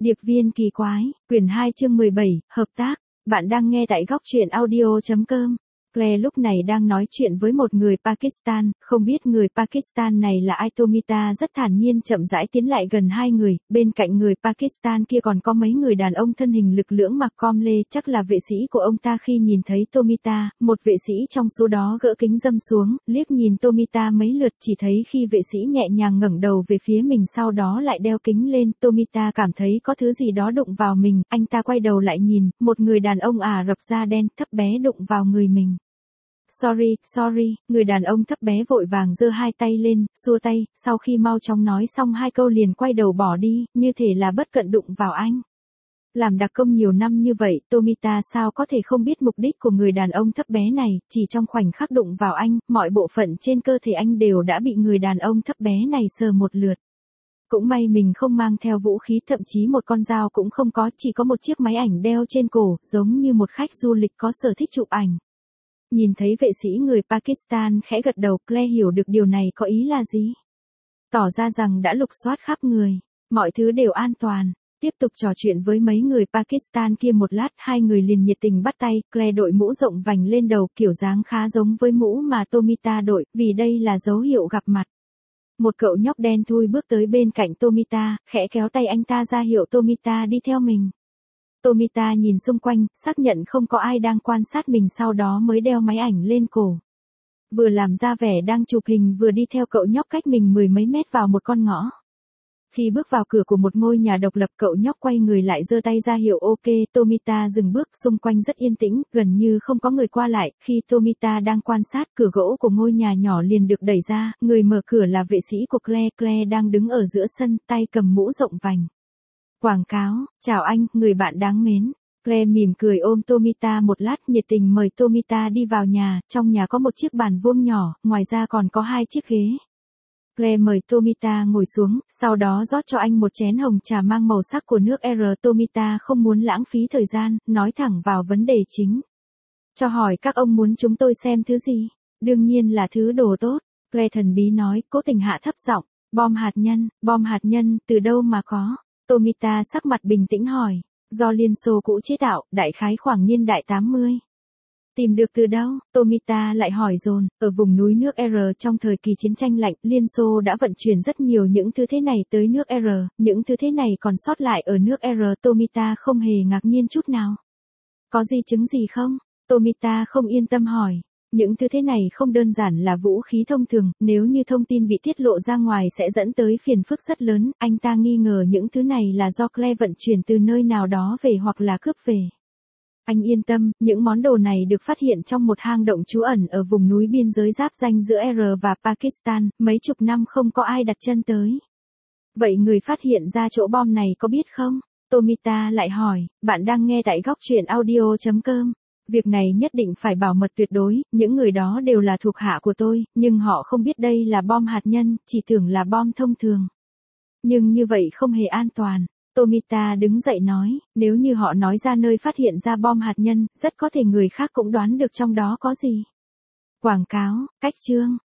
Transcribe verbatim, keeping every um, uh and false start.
Điệp viên kỳ quái, quyển hai chương mười bảy, hợp tác. Bạn đang nghe tại góc truyện audio chấm com. Claire lúc này đang nói chuyện với một người Pakistan, không biết người Pakistan này là ai. Tomita rất thản nhiên chậm rãi tiến lại gần hai người, bên cạnh người Pakistan kia còn có mấy người đàn ông thân hình lực lưỡng mặc com lê, chắc là vệ sĩ của ông ta. Khi nhìn thấy Tomita, một vệ sĩ trong số đó gỡ kính râm xuống, liếc nhìn Tomita mấy lượt, chỉ thấy khi vệ sĩ nhẹ nhàng ngẩng đầu về phía mình sau đó lại đeo kính lên, Tomita cảm thấy có thứ gì đó đụng vào mình, anh ta quay đầu lại nhìn, một người đàn ông Ả Rập da đen, thấp bé đụng vào người mình. Sorry, sorry, người đàn ông thấp bé vội vàng giơ hai tay lên, xua tay, sau khi mau chóng nói xong hai câu liền quay đầu bỏ đi, như thể là bất cẩn đụng vào anh. Làm đặc công nhiều năm như vậy, Tomita sao có thể không biết mục đích của người đàn ông thấp bé này, chỉ trong khoảnh khắc đụng vào anh, mọi bộ phận trên cơ thể anh đều đã bị người đàn ông thấp bé này sờ một lượt. Cũng may mình không mang theo vũ khí, thậm chí một con dao cũng không có, chỉ có một chiếc máy ảnh đeo trên cổ, giống như một khách du lịch có sở thích chụp ảnh. Nhìn thấy vệ sĩ người Pakistan khẽ gật đầu, Claire hiểu được điều này có ý là gì. Tỏ ra rằng đã lục soát khắp người, mọi thứ đều an toàn. Tiếp tục trò chuyện với mấy người Pakistan kia một lát, hai người liền nhiệt tình bắt tay. Claire đội mũ rộng vành lên đầu, kiểu dáng khá giống với mũ mà Tomita đội, vì đây là dấu hiệu gặp mặt. Một cậu nhóc đen thui bước tới bên cạnh Tomita, khẽ kéo tay anh ta ra hiệu Tomita đi theo mình. Tomita nhìn xung quanh, xác nhận không có ai đang quan sát mình, sau đó mới đeo máy ảnh lên cổ. Vừa làm ra vẻ đang chụp hình vừa đi theo cậu nhóc cách mình mười mấy mét vào một con ngõ. Khi bước vào cửa của một ngôi nhà độc lập, cậu nhóc quay người lại giơ tay ra hiệu ok. Tomita dừng bước, xung quanh rất yên tĩnh, gần như không có người qua lại. Khi Tomita đang quan sát, cửa gỗ của ngôi nhà nhỏ liền được đẩy ra, người mở cửa là vệ sĩ của Claire. Claire đang đứng ở giữa sân, tay cầm mũ rộng vành. Quảng cáo, chào anh, người bạn đáng mến. Claire mỉm cười ôm Tomita một lát, nhiệt tình mời Tomita đi vào nhà. Trong nhà có một chiếc bàn vuông nhỏ, ngoài ra còn có hai chiếc ghế. Claire mời Tomita ngồi xuống, sau đó rót cho anh một chén hồng trà mang màu sắc của nước R. Tomita không muốn lãng phí thời gian, nói thẳng vào vấn đề chính. Cho hỏi các ông muốn chúng tôi xem thứ gì? Đương nhiên là thứ đồ tốt. Claire thần bí nói, cố tình hạ thấp giọng. Bom hạt nhân, bom hạt nhân, từ đâu mà có? Tomita sắc mặt bình tĩnh hỏi. Do Liên Xô cũ chế tạo, đại khái khoảng niên đại tám mươi. Tìm được từ đâu? Tomita lại hỏi dồn. Ở vùng núi nước R trong thời kỳ chiến tranh lạnh, Liên Xô đã vận chuyển rất nhiều những thứ thế này tới nước R, những thứ thế này còn sót lại ở nước R. Tomita không hề ngạc nhiên chút nào. Có di chứng gì không? Tomita không yên tâm hỏi. Những thứ thế này không đơn giản là vũ khí thông thường, nếu như thông tin bị tiết lộ ra ngoài sẽ dẫn tới phiền phức rất lớn. Anh ta nghi ngờ những thứ này là do Claire vận chuyển từ nơi nào đó về hoặc là cướp về. Anh yên tâm, những món đồ này được phát hiện trong một hang động trú ẩn ở vùng núi biên giới giáp ranh giữa R và Pakistan, mấy chục năm không có ai đặt chân tới. Vậy người phát hiện ra chỗ bom này có biết không? Tomita lại hỏi. Bạn đang nghe tại góc truyện audio chấm com. Việc này nhất định phải bảo mật tuyệt đối, những người đó đều là thuộc hạ của tôi, nhưng họ không biết đây là bom hạt nhân, chỉ tưởng là bom thông thường. Nhưng như vậy không hề an toàn. Tomita đứng dậy nói, nếu như họ nói ra nơi phát hiện ra bom hạt nhân, rất có thể người khác cũng đoán được trong đó có gì. Quảng cáo, cách chương,